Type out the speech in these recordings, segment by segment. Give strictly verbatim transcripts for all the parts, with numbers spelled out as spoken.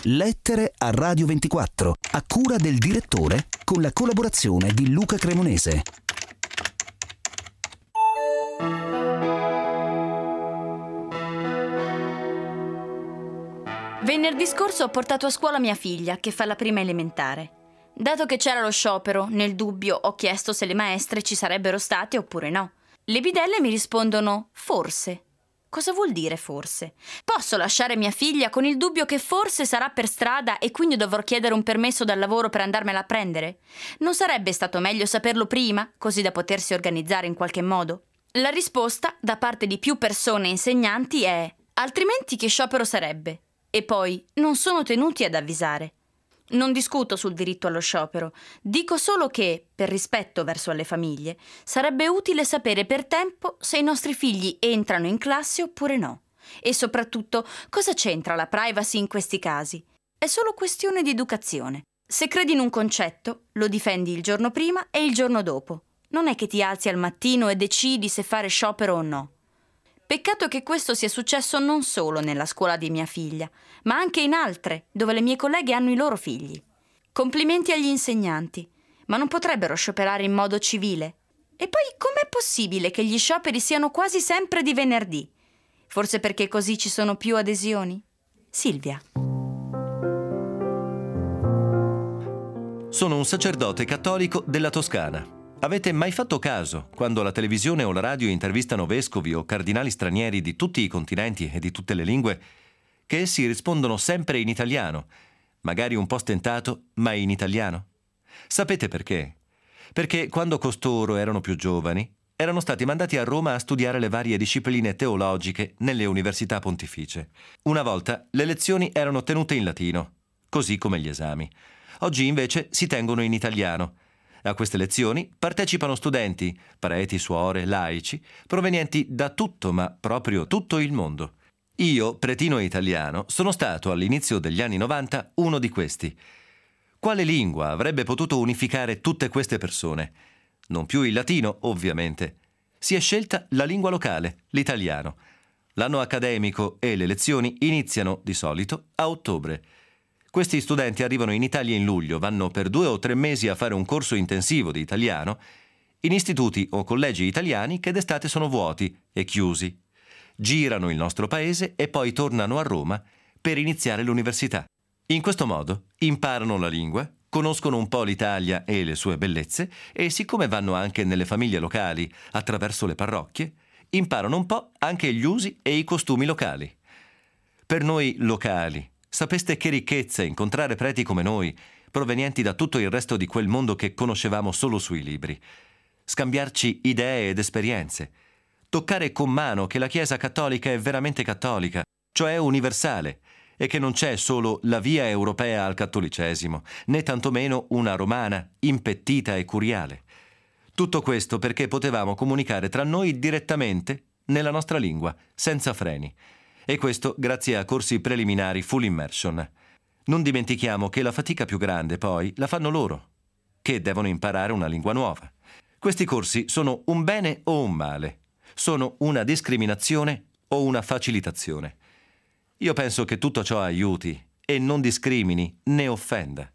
Lettere a Radio ventiquattro, a cura del direttore, con la collaborazione di Luca Cremonese. Venerdì scorso ho portato a scuola mia figlia, che fa la prima elementare. Dato che c'era lo sciopero, nel dubbio ho chiesto se le maestre ci sarebbero state oppure no. Le bidelle mi rispondono forse. Cosa vuol dire forse? Posso lasciare mia figlia con il dubbio che forse sarà per strada e quindi dovrò chiedere un permesso dal lavoro per andarmela a prendere? Non sarebbe stato meglio saperlo prima, così da potersi organizzare in qualche modo? La risposta, da parte di più persone e insegnanti, è: altrimenti che sciopero sarebbe? E poi, non sono tenuti ad avvisare. Non discuto sul diritto allo sciopero, dico solo che, per rispetto verso le famiglie, sarebbe utile sapere per tempo se i nostri figli entrano in classe oppure no. E soprattutto, cosa c'entra la privacy in questi casi? È solo questione di educazione. Se credi in un concetto, lo difendi il giorno prima e il giorno dopo. Non è che ti alzi al mattino e decidi se fare sciopero o no. Peccato che questo sia successo non solo nella scuola di mia figlia, ma anche in altre, dove le mie colleghe hanno i loro figli. Complimenti agli insegnanti, ma non potrebbero scioperare in modo civile? E poi com'è possibile che gli scioperi siano quasi sempre di venerdì? Forse perché così ci sono più adesioni? Silvia. Sono un sacerdote cattolico della Toscana. Avete mai fatto caso, quando la televisione o la radio intervistano vescovi o cardinali stranieri di tutti i continenti e di tutte le lingue, che essi rispondono sempre in italiano, magari un po' stentato, ma in italiano? Sapete perché? Perché quando costoro erano più giovani, erano stati mandati a Roma a studiare le varie discipline teologiche nelle università pontificie. Una volta le lezioni erano tenute in latino, così come gli esami. Oggi invece si tengono in italiano. A queste lezioni partecipano studenti, preti, suore, laici, provenienti da tutto, ma proprio tutto il mondo. Io, pretino italiano, sono stato all'inizio degli anni novanta uno di questi. Quale lingua avrebbe potuto unificare tutte queste persone? Non più il latino, ovviamente. Si è scelta la lingua locale, l'italiano. L'anno accademico e le lezioni iniziano, di solito, a ottobre. Questi studenti arrivano in Italia in luglio, vanno per due o tre mesi a fare un corso intensivo di italiano in istituti o collegi italiani che d'estate sono vuoti e chiusi. Girano il nostro paese e poi tornano a Roma per iniziare l'università. In questo modo imparano la lingua, conoscono un po' l'Italia e le sue bellezze e, siccome vanno anche nelle famiglie locali attraverso le parrocchie, imparano un po' anche gli usi e i costumi locali. Per noi locali, sapeste che ricchezza incontrare preti come noi, provenienti da tutto il resto di quel mondo che conoscevamo solo sui libri. Scambiarci idee ed esperienze. Toccare con mano che la Chiesa cattolica è veramente cattolica, cioè universale, e che non c'è solo la via europea al cattolicesimo, né tantomeno una romana, impettita e curiale. Tutto questo perché potevamo comunicare tra noi direttamente nella nostra lingua, senza freni. E questo grazie a corsi preliminari full immersion. Non dimentichiamo che la fatica più grande, poi, la fanno loro, che devono imparare una lingua nuova. Questi corsi sono un bene o un male? Sono una discriminazione o una facilitazione? Io penso che tutto ciò aiuti e non discrimini né offenda.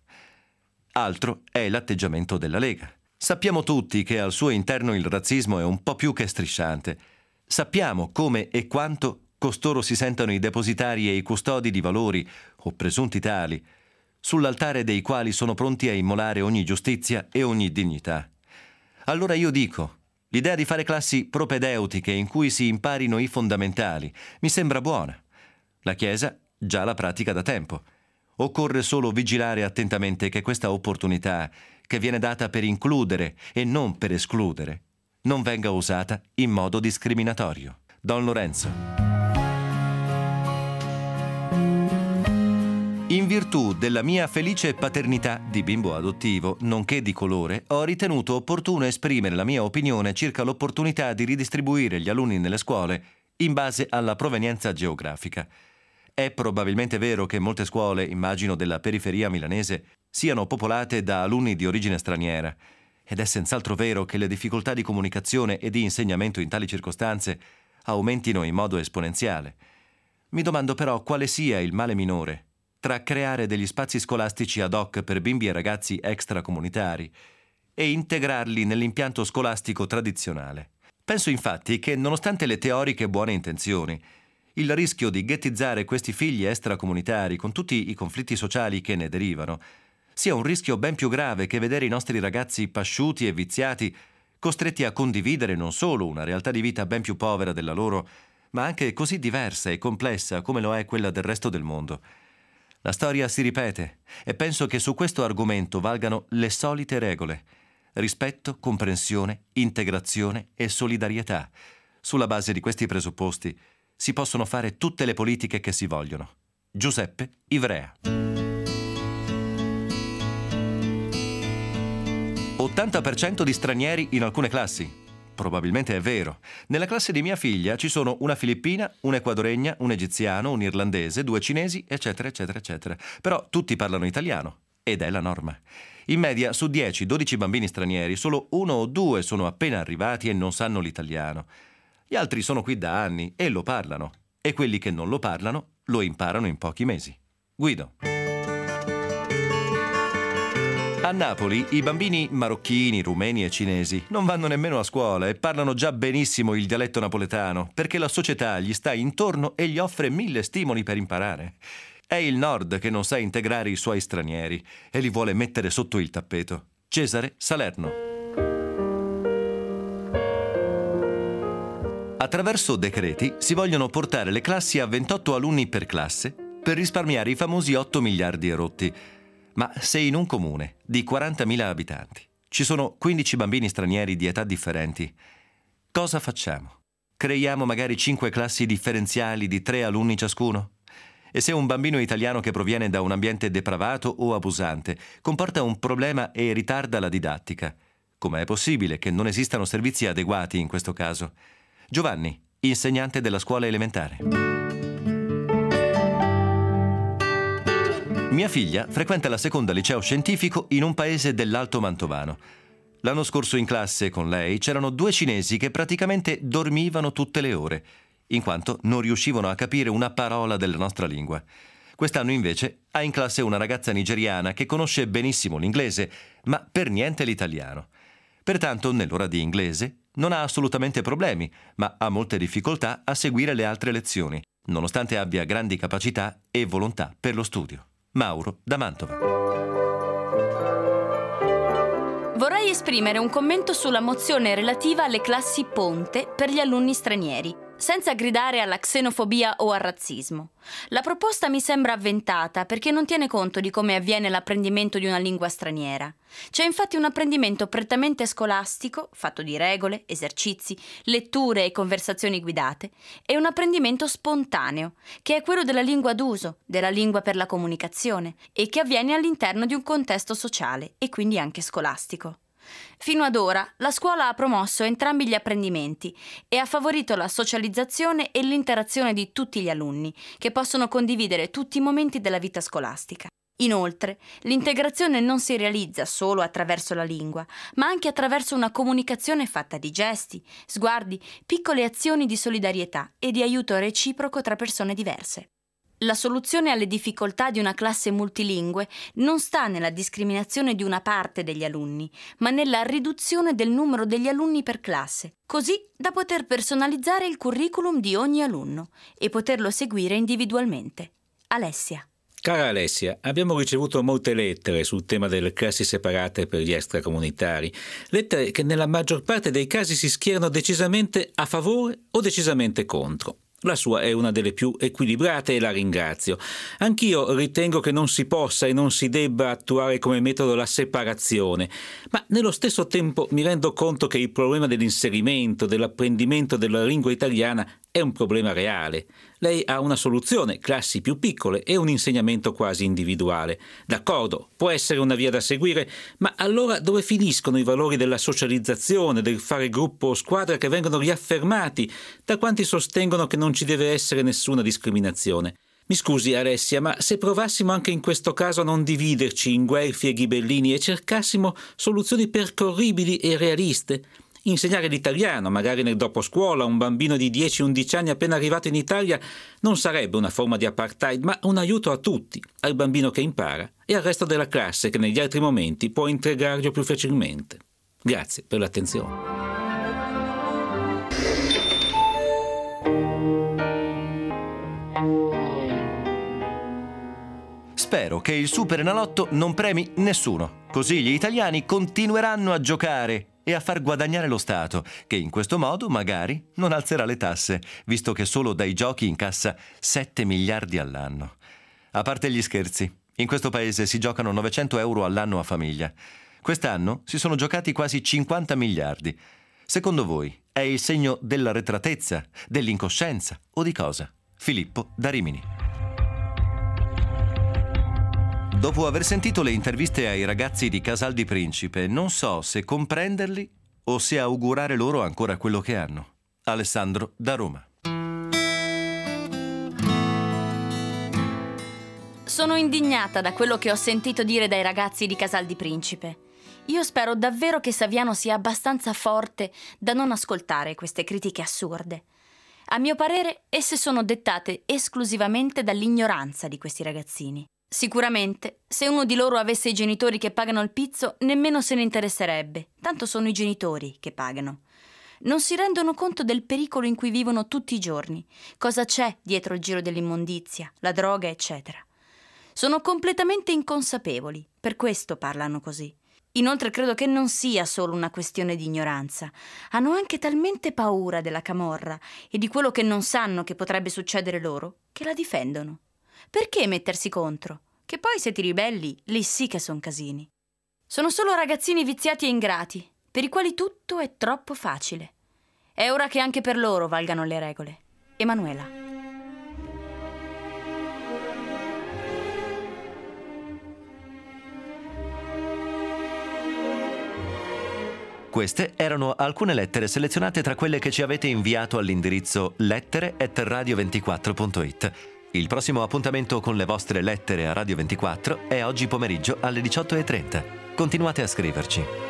Altro è l'atteggiamento della Lega. Sappiamo tutti che al suo interno il razzismo è un po' più che strisciante. Sappiamo come e quanto costoro si sentono i depositari e i custodi di valori, o presunti tali, sull'altare dei quali sono pronti a immolare ogni giustizia e ogni dignità. Allora io dico, l'idea di fare classi propedeutiche in cui si imparino i fondamentali mi sembra buona. La Chiesa già la pratica da tempo. Occorre solo vigilare attentamente che questa opportunità, che viene data per includere e non per escludere, non venga usata in modo discriminatorio. Don Lorenzo. In virtù della mia felice paternità di bimbo adottivo, nonché di colore, ho ritenuto opportuno esprimere la mia opinione circa l'opportunità di ridistribuire gli alunni nelle scuole in base alla provenienza geografica. È probabilmente vero che molte scuole, immagino della periferia milanese, siano popolate da alunni di origine straniera, ed è senz'altro vero che le difficoltà di comunicazione e di insegnamento in tali circostanze aumentino in modo esponenziale. Mi domando però quale sia il male minore tra creare degli spazi scolastici ad hoc per bimbi e ragazzi extracomunitari e integrarli nell'impianto scolastico tradizionale. Penso infatti che, nonostante le teoriche buone intenzioni, il rischio di ghettizzare questi figli extracomunitari con tutti i conflitti sociali che ne derivano sia un rischio ben più grave che vedere i nostri ragazzi pasciuti e viziati costretti a condividere non solo una realtà di vita ben più povera della loro, ma anche così diversa e complessa come lo è quella del resto del mondo. La storia si ripete e penso che su questo argomento valgano le solite regole: rispetto, comprensione, integrazione e solidarietà. Sulla base di questi presupposti si possono fare tutte le politiche che si vogliono. Giuseppe Ivrea. ottanta per cento di stranieri in alcune classi. Probabilmente è vero. Nella classe di mia figlia ci sono una filippina, un ecuadoregna, un egiziano, un irlandese, due cinesi, eccetera, eccetera, eccetera. Però tutti parlano italiano, ed è la norma. In media, su dieci dodici bambini stranieri, solo uno o due sono appena arrivati e non sanno l'italiano. Gli altri sono qui da anni e lo parlano, e quelli che non lo parlano lo imparano in pochi mesi. Guido. A Napoli i bambini marocchini, rumeni e cinesi non vanno nemmeno a scuola e parlano già benissimo il dialetto napoletano, perché la società gli sta intorno e gli offre mille stimoli per imparare. È il Nord che non sa integrare i suoi stranieri e li vuole mettere sotto il tappeto. Cesare Salerno. Attraverso decreti si vogliono portare le classi a ventotto alunni per classe per risparmiare i famosi otto miliardi rotti. Ma se in un comune di quarantamila abitanti ci sono quindici bambini stranieri di età differenti, cosa facciamo? Creiamo magari cinque classi differenziali di tre alunni ciascuno? E se un bambino italiano che proviene da un ambiente depravato o abusante comporta un problema e ritarda la didattica, com'è possibile che non esistano servizi adeguati in questo caso? Giovanni, insegnante della scuola elementare. Mia figlia frequenta la seconda liceo scientifico in un paese dell'Alto Mantovano. L'anno scorso in classe con lei c'erano due cinesi che praticamente dormivano tutte le ore, in quanto non riuscivano a capire una parola della nostra lingua. Quest'anno invece ha in classe una ragazza nigeriana che conosce benissimo l'inglese, ma per niente l'italiano. Pertanto, nell'ora di inglese non ha assolutamente problemi, ma ha molte difficoltà a seguire le altre lezioni, nonostante abbia grandi capacità e volontà per lo studio. Mauro da Mantova. Vorrei esprimere un commento sulla mozione relativa alle classi ponte per gli alunni stranieri, senza gridare alla xenofobia o al razzismo. La proposta mi sembra avventata perché non tiene conto di come avviene l'apprendimento di una lingua straniera. C'è infatti un apprendimento prettamente scolastico, fatto di regole, esercizi, letture e conversazioni guidate, e un apprendimento spontaneo, che è quello della lingua d'uso, della lingua per la comunicazione, e che avviene all'interno di un contesto sociale e quindi anche scolastico. Fino ad ora la scuola ha promosso entrambi gli apprendimenti e ha favorito la socializzazione e l'interazione di tutti gli alunni, che possono condividere tutti i momenti della vita scolastica. Inoltre, l'integrazione non si realizza solo attraverso la lingua, ma anche attraverso una comunicazione fatta di gesti, sguardi, piccole azioni di solidarietà e di aiuto reciproco tra persone diverse. La soluzione alle difficoltà di una classe multilingue non sta nella discriminazione di una parte degli alunni, ma nella riduzione del numero degli alunni per classe, così da poter personalizzare il curriculum di ogni alunno e poterlo seguire individualmente. Alessia. Cara Alessia, abbiamo ricevuto molte lettere sul tema delle classi separate per gli extracomunitari, lettere che nella maggior parte dei casi si schierano decisamente a favore o decisamente contro. La sua è una delle più equilibrate e la ringrazio. Anch'io ritengo che non si possa e non si debba attuare come metodo la separazione, ma nello stesso tempo mi rendo conto che il problema dell'inserimento, dell'apprendimento della lingua italiana è un problema reale. Lei ha una soluzione, classi più piccole e un insegnamento quasi individuale. D'accordo, può essere una via da seguire, ma allora dove finiscono i valori della socializzazione, del fare gruppo o squadra che vengono riaffermati da quanti sostengono che non ci deve essere nessuna discriminazione? Mi scusi Alessia, ma se provassimo anche in questo caso a non dividerci in guelfi e ghibellini e cercassimo soluzioni percorribili e realiste, Insegnare l'italiano, magari nel doposcuola, a un bambino di dieci undici anni appena arrivato in Italia non sarebbe una forma di apartheid, ma un aiuto a tutti, al bambino che impara e al resto della classe che negli altri momenti può integrarlo più facilmente. Grazie per l'attenzione. Spero che il Superenalotto non premi nessuno, così gli italiani continueranno a giocare e a far guadagnare lo Stato, che in questo modo magari non alzerà le tasse, visto che solo dai giochi incassa sette miliardi all'anno. A parte gli scherzi, in questo paese si giocano novecento euro all'anno a famiglia. Quest'anno si sono giocati quasi cinquanta miliardi. Secondo voi è il segno dell'arretratezza, dell'incoscienza o di cosa? Filippo da Rimini. Dopo aver sentito le interviste ai ragazzi di Casal di Principe, non so se comprenderli o se augurare loro ancora quello che hanno. Alessandro da Roma. Sono indignata da quello che ho sentito dire dai ragazzi di Casal di Principe. Io spero davvero che Saviano sia abbastanza forte da non ascoltare queste critiche assurde. A mio parere, esse sono dettate esclusivamente dall'ignoranza di questi ragazzini. Sicuramente, se uno di loro avesse i genitori che pagano il pizzo, nemmeno se ne interesserebbe, tanto sono i genitori che pagano. Non si rendono conto del pericolo in cui vivono tutti i giorni, cosa c'è dietro il giro dell'immondizia, la droga, eccetera. Sono completamente inconsapevoli, per questo parlano così. Inoltre credo che non sia solo una questione di ignoranza. Hanno anche talmente paura della camorra e di quello che non sanno che potrebbe succedere loro, che la difendono. Perché mettersi contro? Che poi se ti ribelli, lì sì che son casini. Sono solo ragazzini viziati e ingrati, per i quali tutto è troppo facile. È ora che anche per loro valgano le regole. Emanuela. Queste erano alcune lettere selezionate tra quelle che ci avete inviato all'indirizzo lettere chiocciola radio ventiquattro punto it. Il prossimo appuntamento con le vostre lettere a Radio ventiquattro è oggi pomeriggio alle diciotto e trenta. Continuate a scriverci.